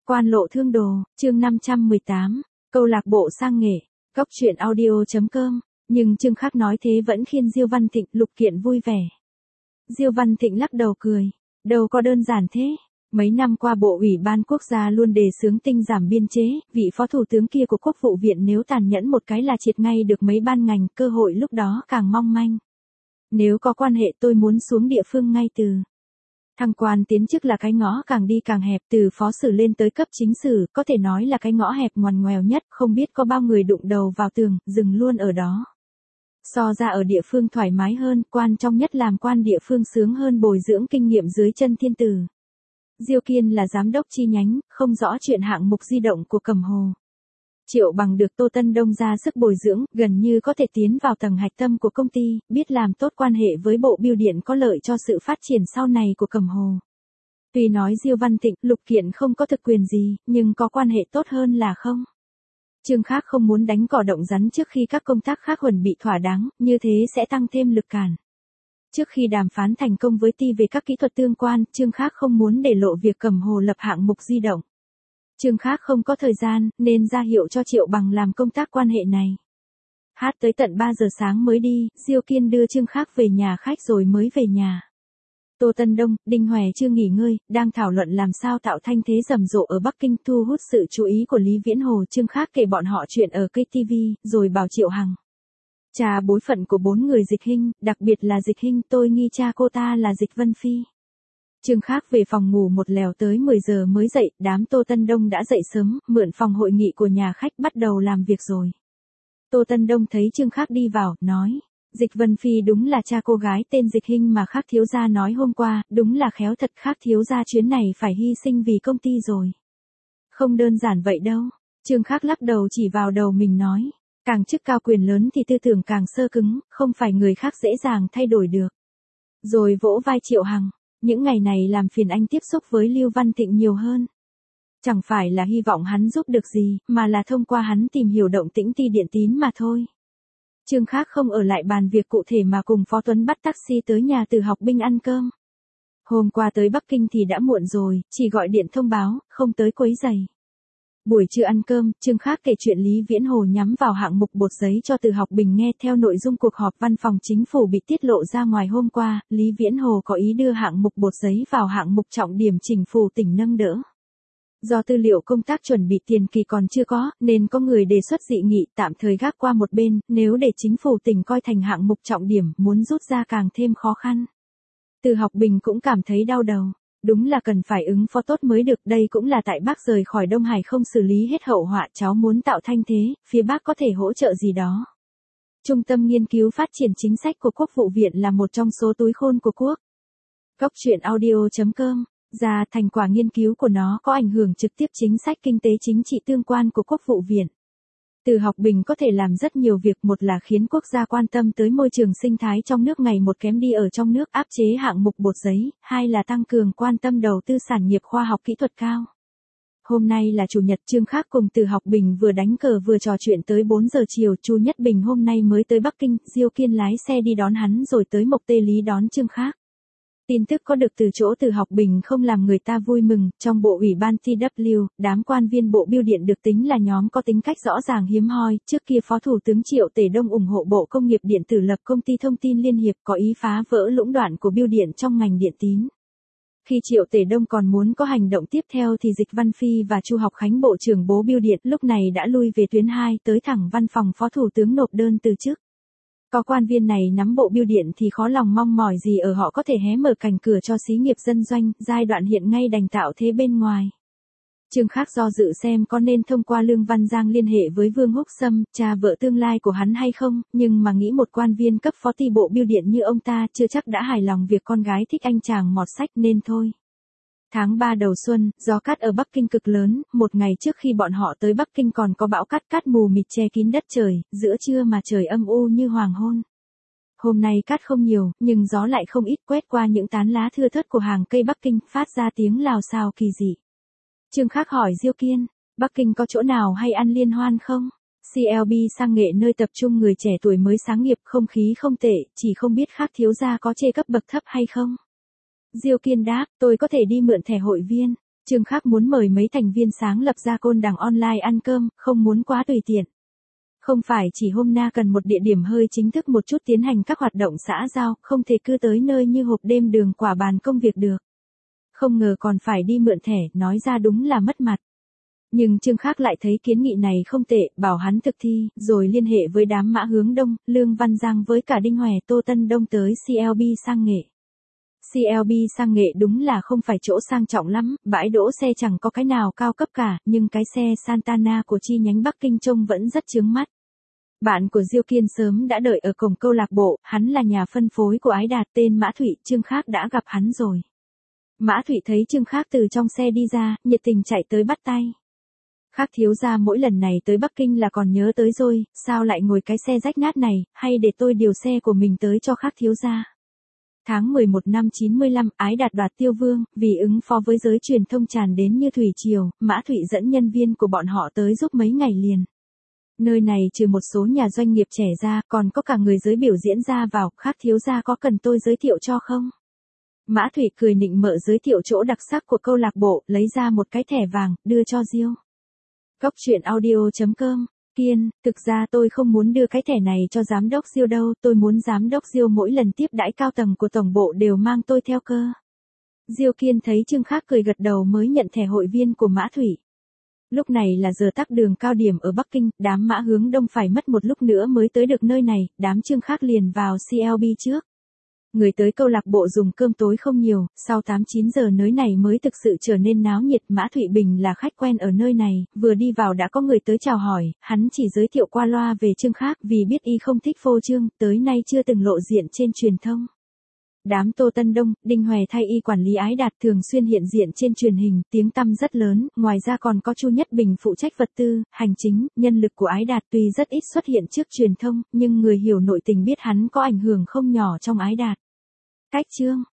Quan lộ thương đồ, chương 518, câu lạc bộ sang nghệ, góc truyện audio.com, nhưng Trương Khắc nói thế vẫn khiến Diêu Văn Thịnh, Lục Kiện vui vẻ. Diêu Văn Thịnh lắc đầu cười, đâu có đơn giản thế. Mấy năm qua Bộ Ủy ban Quốc gia luôn đề xướng tinh giảm biên chế, vị phó thủ tướng kia của Quốc vụ viện nếu tàn nhẫn một cái là triệt ngay được mấy ban ngành, cơ hội lúc đó càng mong manh. Nếu có quan hệ tôi muốn xuống địa phương ngay từ. Thăng quan tiến chức là cái ngõ càng đi càng hẹp, từ phó sử lên tới cấp chính sử, có thể nói là cái ngõ hẹp ngoằn ngoèo nhất, không biết có bao người đụng đầu vào tường, dừng luôn ở đó. So ra ở địa phương thoải mái hơn, quan trọng nhất làm quan địa phương sướng hơn bồi dưỡng kinh nghiệm dưới chân thiên tử. Diêu Kiên là giám đốc chi nhánh, không rõ chuyện hạng mục di động của Cẩm Hồ. Triệu Bằng được Tô Tân Đông ra sức bồi dưỡng, gần như có thể tiến vào tầng hạch tâm của công ty, biết làm tốt quan hệ với Bộ Bưu điện có lợi cho sự phát triển sau này của Cẩm Hồ. Tuy nói Diêu Văn Thịnh, Lục Kiện không có thực quyền gì, nhưng có quan hệ tốt hơn là không. Trương Khắc không muốn đánh cỏ động rắn trước khi các công tác khác chuẩn bị thỏa đáng, như thế sẽ tăng thêm lực cản. Trước khi đàm phán thành công với Ti về các kỹ thuật tương quan, Trương Khắc không muốn để lộ việc Cẩm Hồ lập hạng mục di động. Trương Khắc không có thời gian, nên ra hiệu cho Triệu Bằng làm công tác quan hệ này. Hát tới tận 3 giờ sáng mới đi, Diêu Kiên đưa Trương Khắc về nhà khách rồi mới về nhà. Tô Tân Đông, Đinh Hòe chưa nghỉ ngơi, đang thảo luận làm sao tạo thanh thế rầm rộ ở Bắc Kinh, thu hút sự chú ý của Lý Viễn Hồ. Trương Khắc kể bọn họ chuyện ở KTV, rồi bảo Triệu Hằng. Cha bối phận của 4 người Dịch Hinh, đặc biệt là Dịch Hinh, tôi nghi cha cô ta là Dịch Vân Phi. Trương Khắc về phòng ngủ một lèo tới 10 giờ mới dậy, đám Tô Tân Đông đã dậy sớm, mượn phòng hội nghị của nhà khách bắt đầu làm việc rồi. Tô Tân Đông thấy Trương Khắc đi vào, nói, Dịch Vân Phi đúng là cha cô gái tên Dịch Hinh mà Khắc thiếu gia nói hôm qua, đúng là khéo thật, Khắc thiếu gia chuyến này phải hy sinh vì công ty rồi. Không đơn giản vậy đâu, Trương Khắc lắc đầu chỉ vào đầu mình nói, càng chức cao quyền lớn thì tư tưởng càng sơ cứng, không phải người khác dễ dàng thay đổi được. Rồi vỗ vai Triệu Hằng. Những ngày này làm phiền anh tiếp xúc với Lưu Văn Thịnh nhiều hơn. Chẳng phải là hy vọng hắn giúp được gì, mà là thông qua hắn tìm hiểu động tĩnh Ti Điện Tín mà thôi. Trương Khắc không ở lại bàn việc cụ thể mà cùng Phó Tuấn bắt taxi tới nhà Từ Học Binh ăn cơm. Hôm qua tới Bắc Kinh thì đã muộn rồi, chỉ gọi điện thông báo, không tới quấy rầy. Buổi trưa ăn cơm, Trương Khắc kể chuyện Lý Viễn Hồ nhắm vào hạng mục bột giấy cho Từ Học Bình nghe. Theo nội dung cuộc họp văn phòng chính phủ bị tiết lộ ra ngoài hôm qua, Lý Viễn Hồ có ý đưa hạng mục bột giấy vào hạng mục trọng điểm chính phủ tỉnh nâng đỡ. Do tư liệu công tác chuẩn bị tiền kỳ còn chưa có, nên có người đề xuất dị nghị tạm thời gác qua một bên, nếu để chính phủ tỉnh coi thành hạng mục trọng điểm, muốn rút ra càng thêm khó khăn. Từ Học Bình cũng cảm thấy đau đầu. Đúng là cần phải ứng phó tốt mới được, đây cũng là tại bác rời khỏi Đông Hải không xử lý hết hậu họa, cháu muốn tạo thanh thế, phía bác có thể hỗ trợ gì đó. Trung tâm nghiên cứu phát triển chính sách của Quốc vụ viện là một trong số túi khôn của quốc. Góc truyện audio.com, ra thành quả nghiên cứu của nó có ảnh hưởng trực tiếp chính sách kinh tế chính trị tương quan của Quốc vụ viện. Từ Học Bình có thể làm rất nhiều việc, một là khiến quốc gia quan tâm tới môi trường sinh thái trong nước ngày một kém đi ở trong nước, áp chế hạng mục bột giấy, hai là tăng cường quan tâm đầu tư sản nghiệp khoa học kỹ thuật cao. Hôm nay là Chủ nhật, Trương Khắc cùng Từ Học Bình vừa đánh cờ vừa trò chuyện tới 4 giờ chiều. Chu Nhất Bình hôm nay mới tới Bắc Kinh, Diêu Kiên lái xe đi đón hắn rồi tới Mộc Tê Lý đón Trương Khắc. Tin tức có được từ chỗ Từ Học Bình không làm người ta vui mừng, trong Bộ Ủy ban TW, đám quan viên Bộ Bưu điện được tính là nhóm có tính cách rõ ràng hiếm hoi, trước kia Phó Thủ tướng Triệu Tể Đông ủng hộ Bộ Công nghiệp Điện tử lập công ty thông tin Liên Hiệp, có ý phá vỡ lũng đoạn của Bưu điện trong ngành điện tín. Khi Triệu Tể Đông còn muốn có hành động tiếp theo thì Dịch Văn Phi và Chu Học Khánh Bộ trưởng Bố Bưu điện lúc này đã lui về tuyến 2, tới thẳng văn phòng Phó Thủ tướng nộp đơn từ chức. Có quan viên này nắm Bộ Bưu điện thì khó lòng mong mỏi gì ở họ có thể hé mở cánh cửa cho xí nghiệp dân doanh, giai đoạn hiện ngay đành tạo thế bên ngoài. Trương Khắc do dự xem có nên thông qua Lương Văn Giang liên hệ với Vương Húc Sâm, cha vợ tương lai của hắn hay không, nhưng mà nghĩ một quan viên cấp phó ty Bộ Bưu điện như ông ta chưa chắc đã hài lòng việc con gái thích anh chàng mọt sách nên thôi. Tháng 3 đầu xuân, gió cát ở Bắc Kinh cực lớn, một ngày trước khi bọn họ tới Bắc Kinh còn có bão cát mù mịt che kín đất trời, giữa trưa mà trời âm u như hoàng hôn. Hôm nay cát không nhiều, nhưng gió lại không ít, quét qua những tán lá thưa thớt của hàng cây Bắc Kinh, phát ra tiếng lào xào kỳ dị. Trương Khắc hỏi Diêu Kiên, Bắc Kinh có chỗ nào hay ăn liên hoan không? CLB sang nghệ nơi tập trung người trẻ tuổi mới sáng nghiệp, không khí không tệ, chỉ không biết Khắc thiếu gia có chê cấp bậc thấp hay không? Diêu Kiên đáp, tôi có thể đi mượn thẻ hội viên. Trương Khắc muốn mời mấy thành viên sáng lập ra Côn Đằng Online ăn cơm, không muốn quá tùy tiện. Không phải chỉ hôm na cần một địa điểm hơi chính thức một chút tiến hành các hoạt động xã giao, không thể cứ tới nơi như hộp đêm đường quả bàn công việc được. Không ngờ còn phải đi mượn thẻ, nói ra đúng là mất mặt. Nhưng Trương Khắc lại thấy kiến nghị này không tệ, bảo hắn thực thi, rồi liên hệ với đám Mã Hướng Đông, Lương Văn Giang với cả Đinh Hòe Tô Tân Đông tới CLB sang nghệ. CLB sang nghệ đúng là không phải chỗ sang trọng lắm, bãi đỗ xe chẳng có cái nào cao cấp cả, nhưng cái xe Santana của chi nhánh Bắc Kinh trông vẫn rất chướng mắt. Bạn của Diêu Kiên sớm đã đợi ở cổng câu lạc bộ, hắn là nhà phân phối của Ái Đạt tên Mã Thụy, Trương Khắc đã gặp hắn rồi. Mã Thụy thấy Trương Khắc từ trong xe đi ra, nhiệt tình chạy tới bắt tay. Khắc thiếu gia mỗi lần này tới Bắc Kinh là còn nhớ tới rồi, sao lại ngồi cái xe rách nát này, hay để tôi điều xe của mình tới cho Khắc thiếu gia. Tháng 11 năm 95, Ái Đạt đoạt Tiêu Vương, vì ứng phó với giới truyền thông tràn đến như thủy triều, Mã Thụy dẫn nhân viên của bọn họ tới giúp mấy ngày liền. Nơi này trừ một số nhà doanh nghiệp trẻ ra, còn có cả người giới biểu diễn ra vào, Khắc thiếu gia có cần tôi giới thiệu cho không? Mã Thụy cười nịnh mợ giới thiệu chỗ đặc sắc của câu lạc bộ, lấy ra một cái thẻ vàng, đưa cho Diêu. Cóc truyện audio.com, Kiên, thực ra tôi không muốn đưa cái thẻ này cho giám đốc Diêu đâu, tôi muốn giám đốc Diêu mỗi lần tiếp đãi cao tầng của tổng bộ đều mang tôi theo cơ. Diêu Kiên thấy Trương Khắc cười gật đầu mới nhận thẻ hội viên của Mã Thụy. Lúc này là giờ tắc đường cao điểm ở Bắc Kinh, đám Mã Hướng Đông phải mất một lúc nữa mới tới được nơi này, đám Trương Khắc liền vào CLB trước. Người tới câu lạc bộ dùng cơm tối không nhiều, sau 8-9 giờ nơi này mới thực sự trở nên náo nhiệt. Mã Thụy Bình là khách quen ở nơi này, vừa đi vào đã có người tới chào hỏi, hắn chỉ giới thiệu qua loa về Trương Khắc vì biết y không thích phô trương, tới nay chưa từng lộ diện trên truyền thông. Đám Tô Tân Đông, Đinh Hòe thay y quản lý Ái Đạt thường xuyên hiện diện trên truyền hình, tiếng tăm rất lớn, ngoài ra còn có Chu Nhất Bình phụ trách vật tư, hành chính, nhân lực của Ái Đạt tuy rất ít xuất hiện trước truyền thông, nhưng người hiểu nội tình biết hắn có ảnh hưởng không nhỏ trong Ái Đạt. Cách chương